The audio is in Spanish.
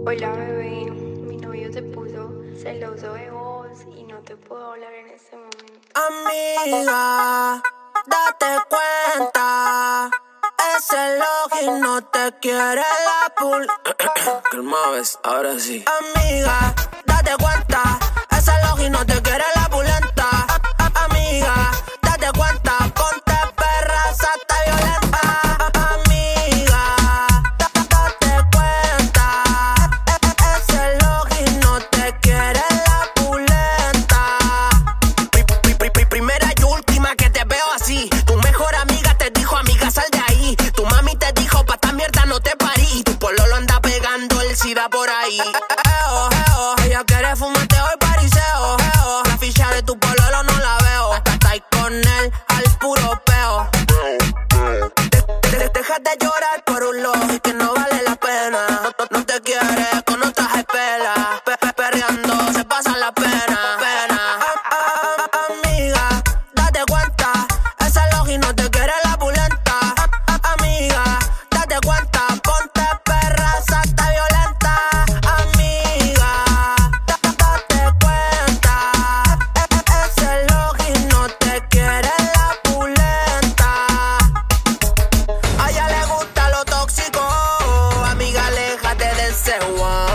Hola bebé, mi novio se puso celoso de vos y no te puedo hablar en este momento. Amiga, date cuenta, ese login no te quiere la pool. Calma, ves, ahora sí. Amiga, date cuenta, ese login no te quiere la pulenta. Amiga, date cuenta, ponte perra, sata violenta. Amiga, date cuenta, ese login no te quiere la pulenta. Primera y última que te veo así. Tu mejor amiga te dijo, amiga, sal de ahí. Tu mami te dijo, pa' esta mierda no te parí. Tu pololo anda pegando el SIDA por ahí. Ella quiere fumarte hoy pariseo. La ficha de tu pololo no la veo. Está ahí con él al puro peo. Deja de llorar por un logi que no vale la pena. No te quiere con otras espelas. Perreando se pasa la pena. Amiga, date cuenta, ese logi no te quiere la pulenta. Amiga, date cuenta, ponte perra, sata violenta. Amiga, date cuenta, ese logi no te quiere la pulenta. A ella le gusta lo tóxico, amiga, aléjate de ese one.